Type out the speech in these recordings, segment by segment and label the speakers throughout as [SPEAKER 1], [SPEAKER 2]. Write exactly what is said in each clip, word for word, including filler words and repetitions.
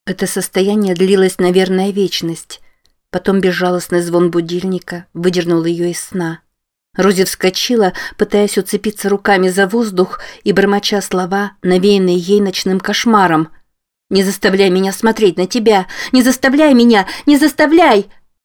[SPEAKER 1] Это состояние длилось, наверное, вечность. Потом безжалостный звон будильника выдернул ее из сна. Рози вскочила, пытаясь уцепиться руками за воздух и бормоча слова, навеянные ей ночным кошмаром. «Не заставляй меня смотреть на тебя! Не заставляй меня! Не заставляй!»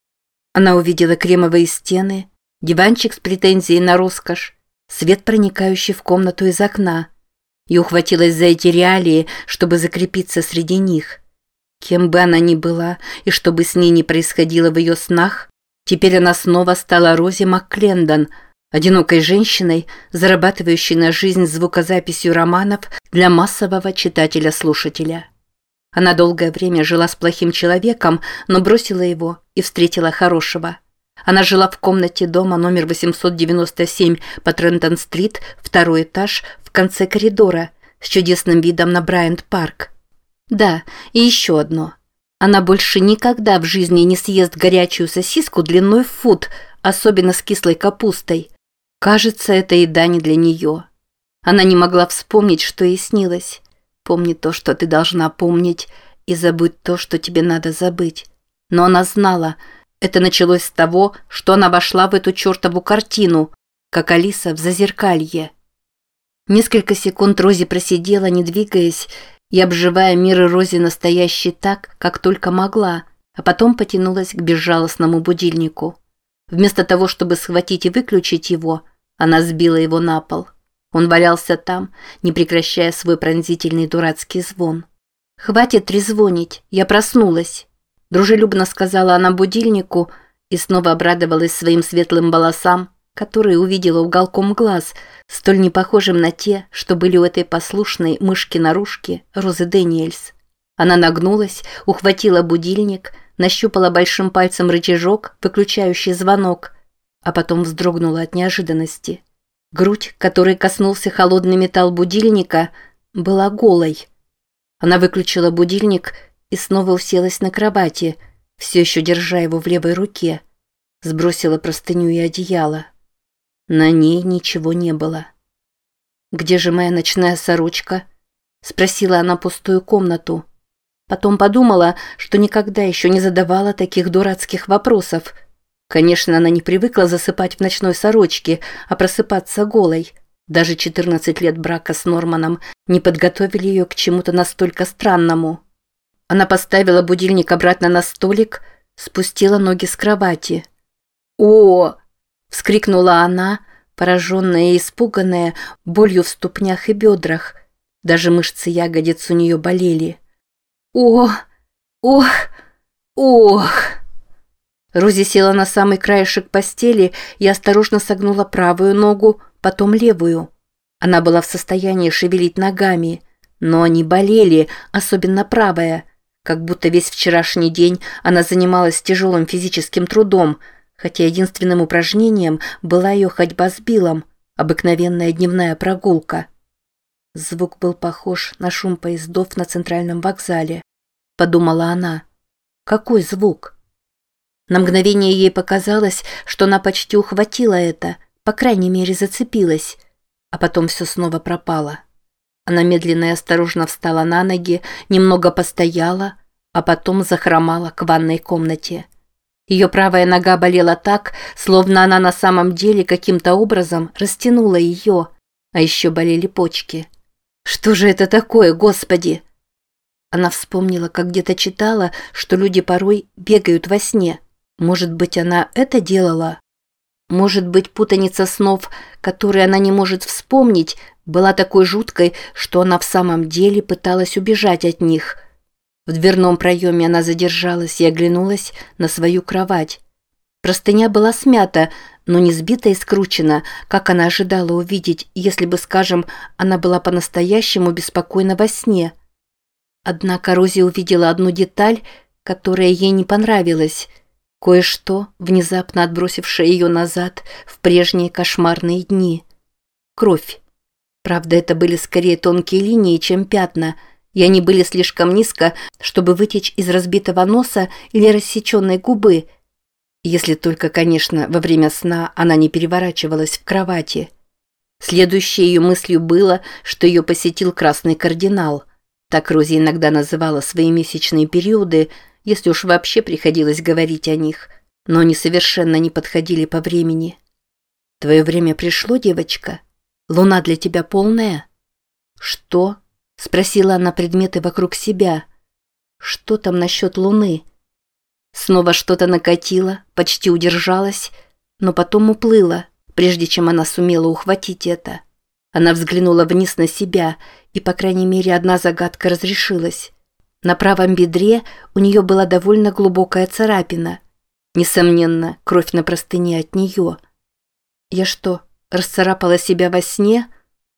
[SPEAKER 1] Она увидела кремовые стены, диванчик с претензией на роскошь, свет, проникающий в комнату из окна, и ухватилась за эти реалии, чтобы закрепиться среди них. Кем бы она ни была и что бы с ней ни происходило в ее снах, теперь она снова стала Рози МакКлендон, одинокой женщиной, зарабатывающей на жизнь звукозаписью романов для массового читателя-слушателя. Она долгое время жила с плохим человеком, но бросила его и встретила хорошего. Она жила в комнате дома номер восемьсот девяносто семь по Трентон-стрит, второй этаж, в конце коридора, с чудесным видом на Брайант-парк. Да, и еще одно. Она больше никогда в жизни не съест горячую сосиску длиной в фут, особенно с кислой капустой. Кажется, это еда не для нее. Она не могла вспомнить, что ей снилось. Помни то, что ты должна помнить, и забудь то, что тебе надо забыть. Но она знала, это началось с того, что она вошла в эту чертову картину, как Алиса в зазеркалье. Несколько секунд Рози просидела, не двигаясь, и обживая мир Рози настоящий так, как только могла, а потом потянулась к безжалостному будильнику. Вместо того, чтобы схватить и выключить его, она сбила его на пол. Он валялся там, не прекращая свой пронзительный дурацкий звон. «Хватит трезвонить, я проснулась», – дружелюбно сказала она будильнику и снова обрадовалась своим светлым волосам, которые увидела уголком глаз, столь не похожим на те, что были у этой послушной мышки-нарушки Розы Дэниельс. Она нагнулась, ухватила будильник, нащупала большим пальцем рычажок, выключающий звонок, а потом вздрогнула от неожиданности. Грудь, которой коснулся холодный металл будильника, была голой. Она выключила будильник и снова уселась на кровати, все еще держа его в левой руке. Сбросила простыню и одеяло. На ней ничего не было. «Где же моя ночная сорочка?» – спросила она пустую комнату. Потом подумала, что никогда еще не задавала таких дурацких вопросов. Конечно, она не привыкла засыпать в ночной сорочке, а просыпаться голой. Даже четырнадцать лет брака с Норманом не подготовили ее к чему-то настолько странному. Она поставила будильник обратно на столик, спустила ноги с кровати. «О!» – вскрикнула она, пораженная и испуганная болью в ступнях и бедрах. Даже мышцы ягодиц у нее болели. «О! Ох! Ох!» Рози села на самый краешек постели и осторожно согнула правую ногу, потом левую. Она была в состоянии шевелить ногами, но они болели, особенно правая, как будто весь вчерашний день она занималась тяжелым физическим трудом, хотя единственным упражнением была ее ходьба с Биллом, обыкновенная дневная прогулка. Звук был похож на шум поездов на центральном вокзале, подумала она. Какой звук? На мгновение ей показалось, что она почти ухватила это, по крайней мере зацепилась, а потом все снова пропало. Она медленно и осторожно встала на ноги, немного постояла, а потом захромала к ванной комнате. Ее правая нога болела так, словно она на самом деле каким-то образом растянула ее, а еще болели почки. Что же это такое, Господи? Она вспомнила, как где-то читала, что люди порой бегают во сне. Может быть, она это делала? Может быть, путаница снов, которые она не может вспомнить, была такой жуткой, что она в самом деле пыталась убежать от них. В дверном проеме она задержалась и оглянулась на свою кровать. Простыня была смята, но не сбита и скручена, как она ожидала увидеть, если бы, скажем, она была по-настоящему беспокойна во сне. Однако Рози увидела одну деталь, которая ей не понравилась. Кое-что, внезапно отбросившее ее назад в прежние кошмарные дни. Кровь. Правда, это были скорее тонкие линии, чем пятна, и они были слишком низко, чтобы вытечь из разбитого носа или рассеченной губы, если только, конечно, во время сна она не переворачивалась в кровати. Следующей ее мыслью было, что ее посетил красный кардинал. Так Рози иногда называла свои месячные периоды, если уж вообще приходилось говорить о них, но они совершенно не подходили по времени. «Твое время пришло, девочка? Луна для тебя полная?» «Что?» – спросила она предметы вокруг себя. «Что там насчет Луны?» Снова что-то накатило, почти удержалась, но потом уплыло, прежде чем она сумела ухватить это. Она взглянула вниз на себя, и, по крайней мере, одна загадка разрешилась. На правом бедре у нее была довольно глубокая царапина. Несомненно, кровь на простыне от нее. «Я что, расцарапала себя во сне?»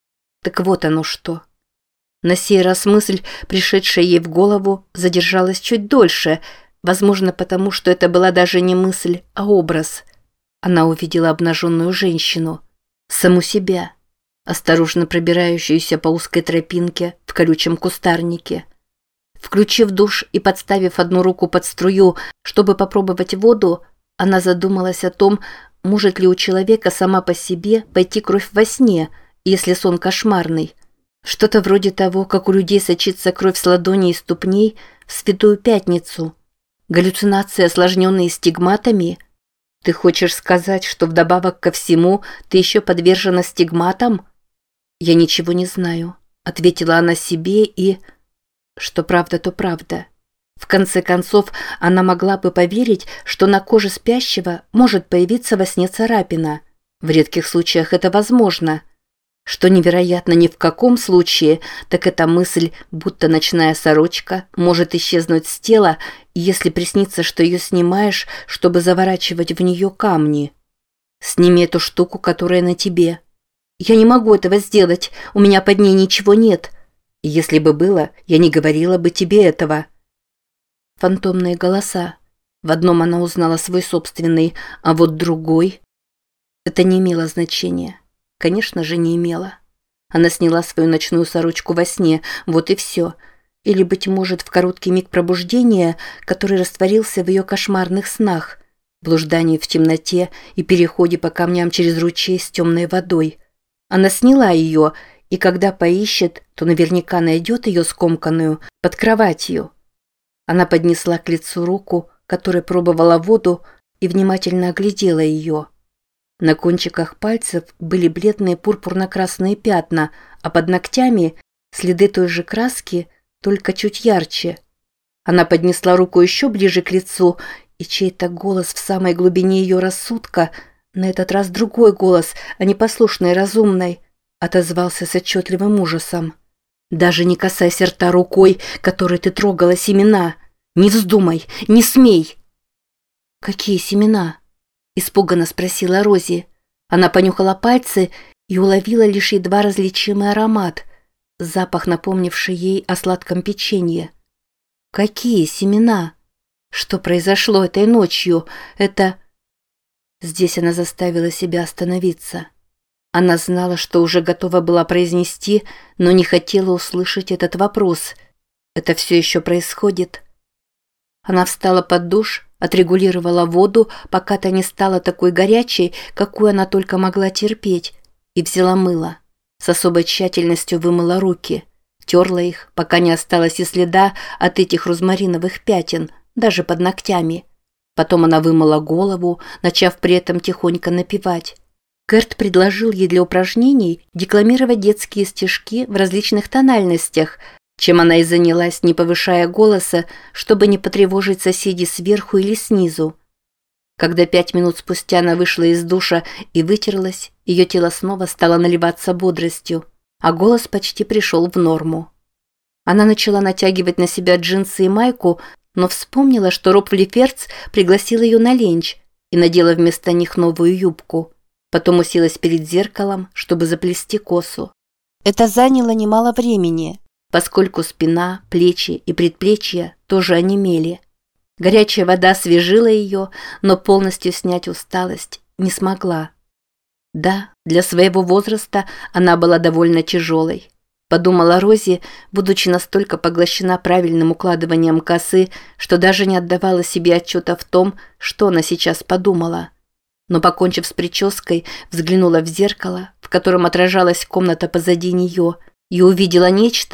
[SPEAKER 1] Так вот оно что. На сей раз мысль, пришедшая ей в голову, задержалась чуть дольше, возможно, потому что это была даже не мысль, а образ. Она увидела обнаженную женщину, саму себя, осторожно пробирающуюся по узкой тропинке в колючем кустарнике. Включив душ и подставив одну руку под струю, чтобы попробовать воду, она задумалась о том, может ли у человека сама по себе пойти кровь во сне, если сон кошмарный. Что-то вроде того, как у людей сочится кровь с ладоней и ступней в Святую Пятницу. Галлюцинации, осложненные стигматами? Ты хочешь сказать, что вдобавок ко всему ты еще подвержена стигматам? «Я ничего не знаю», — ответила она себе, и... Что правда, то правда. В конце концов, она могла бы поверить, что на коже спящего может появиться во сне царапина. В редких случаях это возможно. Что невероятно ни в каком случае, так это мысль, будто ночная сорочка может исчезнуть с тела, если приснится, что ее снимаешь, чтобы заворачивать в нее камни. «Сними эту штуку, которая на тебе». «Я не могу этого сделать, у меня под ней ничего нет». «Если бы было, я не говорила бы тебе этого». Фантомные голоса. В одном она узнала свой собственный, а вот другой... Это не имело значения. Конечно же, не имело. Она сняла свою ночную сорочку во сне, вот и все. Или, быть может, в короткий миг пробуждения, который растворился в ее кошмарных снах, блуждании в темноте и переходе по камням через ручей с темной водой. Она сняла ее, и когда поищет, то наверняка найдет ее скомканную под кроватью. Она поднесла к лицу руку, которой пробовала воду, и внимательно оглядела ее. На кончиках пальцев были бледные пурпурно-красные пятна, а под ногтями следы той же краски, только чуть ярче. Она поднесла руку еще ближе к лицу, и чей-то голос в самой глубине ее рассудка, на этот раз другой голос, а не послушный и разумный, отозвался с отчетливым ужасом. «Даже не касайся рта рукой, которой ты трогала семена. Не вздумай, не смей!» «Какие семена?» – испуганно спросила Рози. Она понюхала пальцы и уловила лишь едва различимый аромат, запах, напомнивший ей о сладком печенье. «Какие семена? Что произошло этой ночью? Это...» Здесь она заставила себя остановиться. Она знала, что уже готова была произнести, но не хотела услышать этот вопрос. Это все еще происходит. Она встала под душ, отрегулировала воду, пока та не стала такой горячей, какую она только могла терпеть, и взяла мыло. С особой тщательностью вымыла руки, терла их, пока не осталось и следа от этих розмариновых пятен, даже под ногтями. Потом она вымыла голову, начав при этом тихонько напевать. Керт предложил ей для упражнений декламировать детские стишки в различных тональностях, чем она и занялась, не повышая голоса, чтобы не потревожить соседей сверху или снизу. Когда пять минут спустя она вышла из душа и вытерлась, ее тело снова стало наливаться бодростью, а голос почти пришел в норму. Она начала натягивать на себя джинсы и майку, но вспомнила, что Роб Флиферц пригласил ее на ленч и надела вместо них новую юбку. Потом уселась перед зеркалом, чтобы заплести косу. Это заняло немало времени, поскольку спина, плечи и предплечья тоже онемели. Горячая вода освежила ее, но полностью снять усталость не смогла. Да, для своего возраста она была довольно тяжелой. Подумала Рози, будучи настолько поглощена правильным укладыванием косы, что даже не отдавала себе отчета в том, что она сейчас подумала. Но, покончив с прической, взглянула в зеркало, в котором отражалась комната позади нее, и увидела нечто,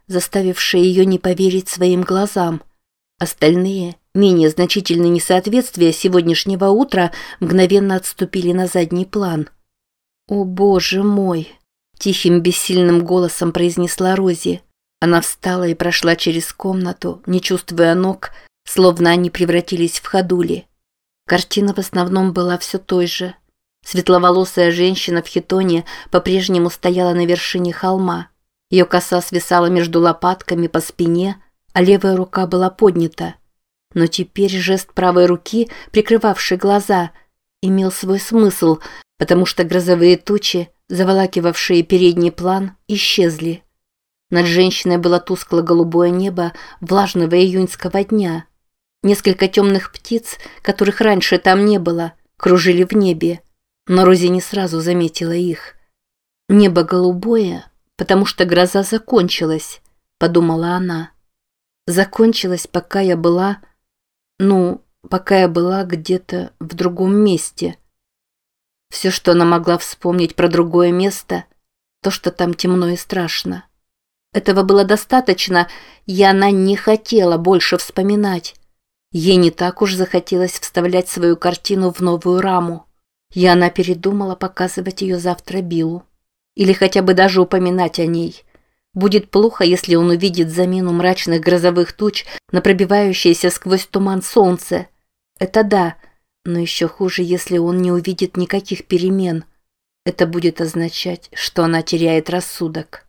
[SPEAKER 1] заставившее ее не поверить своим глазам. Остальные, менее значительные несоответствия сегодняшнего утра мгновенно отступили на задний план. «О, Боже мой!» – тихим бессильным голосом произнесла Рози. Она встала и прошла через комнату, не чувствуя ног, словно они превратились в ходули. Картина в основном была все той же. Светловолосая женщина в хитоне по-прежнему стояла на вершине холма. Ее коса свисала между лопатками по спине, а левая рука была поднята. Но теперь жест правой руки, прикрывавший глаза, имел свой смысл, потому что грозовые тучи, заволакивавшие передний план, исчезли. Над женщиной было тускло-голубое небо влажного июньского дня. Несколько темных птиц, которых раньше там не было, кружили в небе, но Рози не сразу заметила их. «Небо голубое, потому что гроза закончилась», — подумала она. «Закончилась, пока я была... ну, пока я была где-то в другом месте». Все, что она могла вспомнить про другое место, то, что там темно и страшно. Этого было достаточно, и она не хотела больше вспоминать. Ей не так уж захотелось вставлять свою картину в новую раму. И она передумала показывать ее завтра Биллу. Или хотя бы даже упоминать о ней. Будет плохо, если он увидит замену мрачных грозовых туч на пробивающееся сквозь туман солнце. Это да, но еще хуже, если он не увидит никаких перемен. Это будет означать, что она теряет рассудок.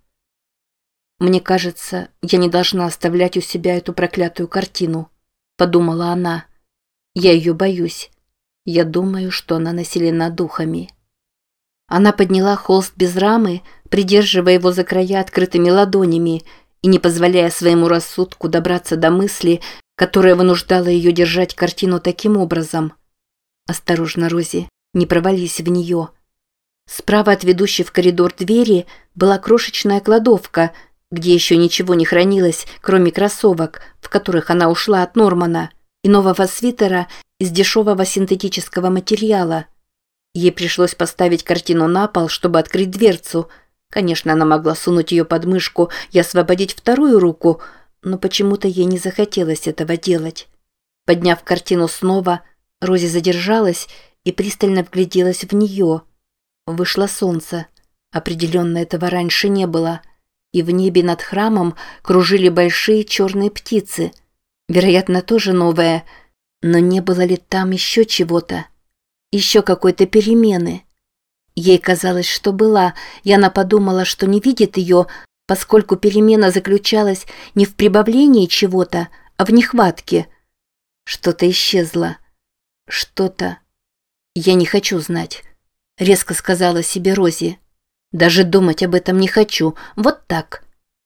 [SPEAKER 1] «Мне кажется, я не должна оставлять у себя эту проклятую картину», — подумала она. «Я ее боюсь. Я думаю, что она населена духами». Она подняла холст без рамы, придерживая его за края открытыми ладонями и не позволяя своему рассудку добраться до мысли, которая вынуждала ее держать картину таким образом. «Осторожно, Рози, не провались в нее». Справа от ведущей в коридор двери была крошечная кладовка, где еще ничего не хранилось, кроме кроссовок, в которых она ушла от Нормана, и нового свитера из дешевого синтетического материала. Ей пришлось поставить картину на пол, чтобы открыть дверцу. Конечно, она могла сунуть ее под мышку и освободить вторую руку, но почему-то ей не захотелось этого делать. Подняв картину снова, Рози задержалась и пристально вгляделась в нее. Вышло солнце. Определенно этого раньше не было. И в небе над храмом кружили большие черные птицы. Вероятно, тоже новые. Но не было ли там еще чего-то? Еще какой-то перемены? Ей казалось, что была, и она подумала, что не видит ее, поскольку перемена заключалась не в прибавлении чего-то, а в нехватке. Что-то исчезло. Что-то... «Я не хочу знать», — резко сказала себе Рози. «Даже думать об этом не хочу. Вот так».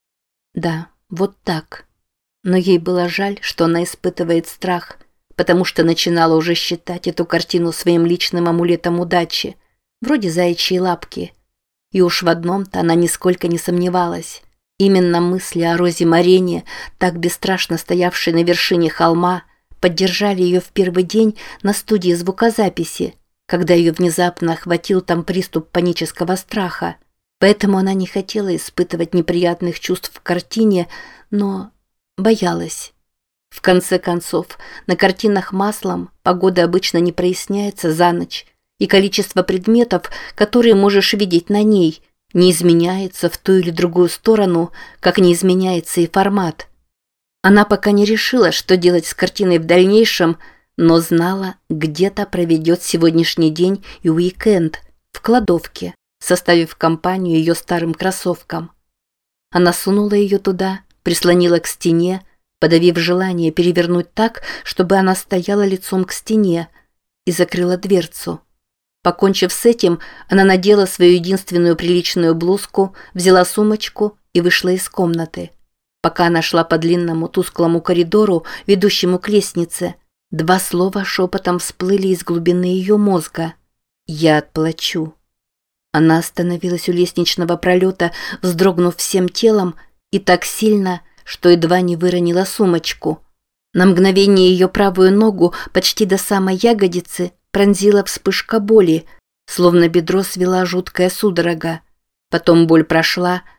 [SPEAKER 1] Да, вот так. Но ей было жаль, что она испытывает страх, потому что начинала уже считать эту картину своим личным амулетом удачи, вроде заячьей лапки. И уж в одном-то она нисколько не сомневалась. Именно мысли о Розе Марене, так бесстрашно стоявшей на вершине холма, поддержали ее в первый день на студии звукозаписи, когда ее внезапно охватил там приступ панического страха. Поэтому она не хотела испытывать неприятных чувств в картине, но боялась. В конце концов, на картинах маслом погода обычно не проясняется за ночь, и количество предметов, которые можешь видеть на ней, не изменяется в ту или другую сторону, как не изменяется и формат. Она пока не решила, что делать с картиной в дальнейшем, но знала, где-то проведет сегодняшний день и уикенд в кладовке, составив компанию ее старым кроссовкам. Она сунула ее туда, прислонила к стене, подавив желание перевернуть так, чтобы она стояла лицом к стене, и закрыла дверцу. Покончив с этим, она надела свою единственную приличную блузку, взяла сумочку и вышла из комнаты. Пока она шла по длинному тусклому коридору, ведущему к лестнице, два слова шепотом всплыли из глубины ее мозга. «Я отплачу». Она остановилась у лестничного пролета, вздрогнув всем телом, и так сильно, что едва не выронила сумочку. На мгновение ее правую ногу почти до самой ягодицы пронзила вспышка боли, словно бедро свела жуткая судорога. Потом боль прошла,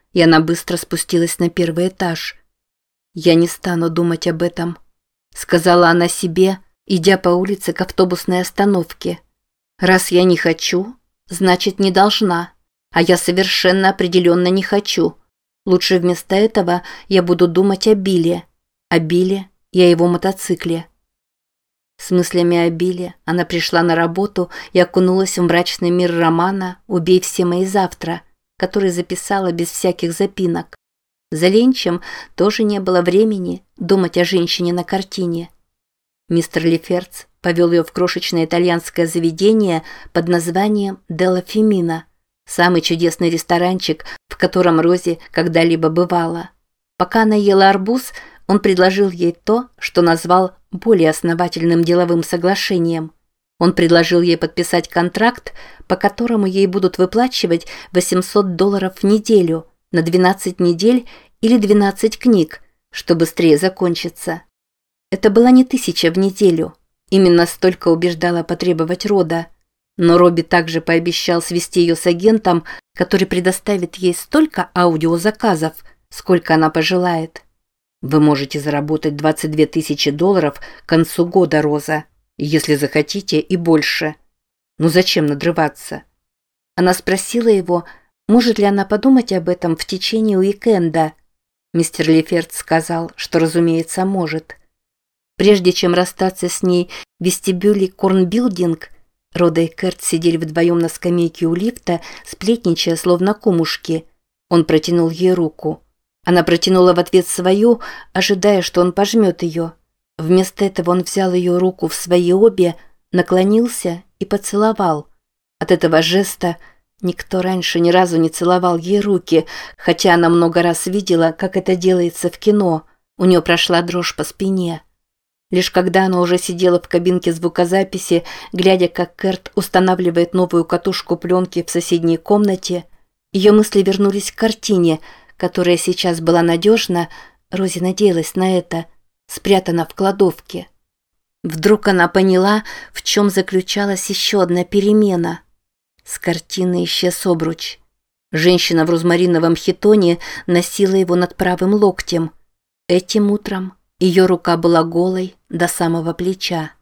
[SPEAKER 1] и она быстро спустилась на первый этаж. «Я не стану думать об этом», — сказала она себе, идя по улице к автобусной остановке. «Раз я не хочу, значит, не должна, а я совершенно определенно не хочу. Лучше вместо этого я буду думать о Билле, о Билле и о его мотоцикле». С мыслями о Билле она пришла на работу и окунулась в мрачный мир романа «Убей все мои завтра», который записала без всяких запинок. За ленчем тоже не было времени думать о женщине на картине. Мистер Леферц повел ее в крошечное итальянское заведение под названием «Делла Фемина», самый чудесный ресторанчик, в котором Рози когда-либо бывала. Пока она ела арбуз, он предложил ей то, что назвал более основательным деловым соглашением. Он предложил ей подписать контракт, по которому ей будут выплачивать восемьсот долларов в неделю на двенадцать недель или двенадцать книг, что быстрее закончится. Это была не тысяча в неделю. Именно столько убеждала потребовать Рода. Но Робби также пообещал свести ее с агентом, который предоставит ей столько аудиозаказов, сколько она пожелает. «Вы можете заработать двадцать две тысячи долларов к концу года, Роза, если захотите, и больше. Ну зачем надрываться?» Она спросила его, может ли она подумать об этом в течение уикенда. Мистер Леферц сказал, что, разумеется, может. Прежде чем расстаться с ней в вестибюле Корнбилдинг, Рода и Керт сидели вдвоем на скамейке у лифта, сплетничая, словно кумушки. Он протянул ей руку. Она протянула в ответ свою, ожидая, что он пожмет ее. Вместо этого он взял ее руку в свои обе, наклонился и поцеловал. От этого жеста никто раньше ни разу не целовал ей руки, хотя она много раз видела, как это делается в кино. У нее прошла дрожь по спине. Лишь когда она уже сидела в кабинке звукозаписи, глядя, как Керт устанавливает новую катушку пленки в соседней комнате, ее мысли вернулись к картине, которая сейчас была надежна, Рози надеялась на это, спрятана в кладовке. Вдруг она поняла, в чем заключалась еще одна перемена. С картины исчез обруч. Женщина в розмариновом хитоне носила его над правым локтем. Этим утром ее рука была голой до самого плеча.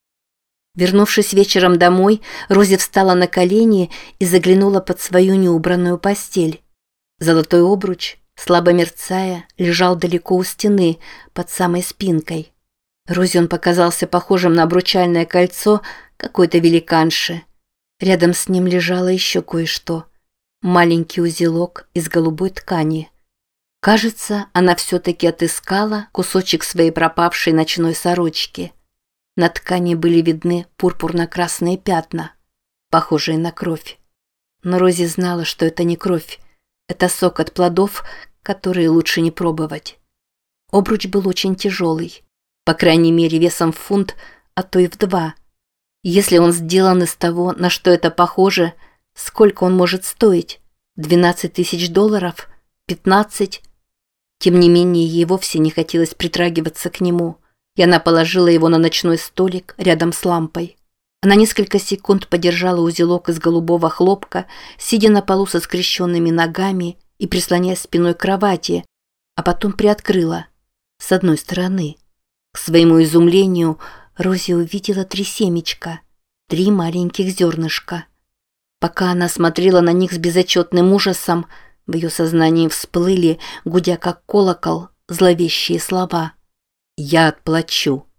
[SPEAKER 1] Вернувшись вечером домой, Рози встала на колени и заглянула под свою неубранную постель. Золотой обруч, слабо мерцая, лежал далеко у стены, под самой спинкой. Рози он показался похожим на обручальное кольцо какой-то великанши. Рядом с ним лежало еще кое-что. Маленький узелок из голубой ткани. Кажется, она все-таки отыскала кусочек своей пропавшей ночной сорочки. На ткани были видны пурпурно-красные пятна, похожие на кровь. Но Рози знала, что это не кровь. Это сок от плодов, которые лучше не пробовать. Обруч был очень тяжелый, по крайней мере весом в фунт, а то и в два. Если он сделан из того, на что это похоже, сколько он может стоить? двенадцать тысяч долларов? пятнадцать? Тем не менее, ей вовсе не хотелось притрагиваться к нему, и она положила его на ночной столик рядом с лампой. Она несколько секунд подержала узелок из голубого хлопка, сидя на полу со скрещенными ногами и прислоняясь спиной к кровати, а потом приоткрыла. С одной стороны. К своему изумлению, Рози увидела три семечка, три маленьких зернышка. Пока она смотрела на них с безотчетным ужасом, в ее сознании всплыли, гудя как колокол, зловещие слова. «Я отплачу».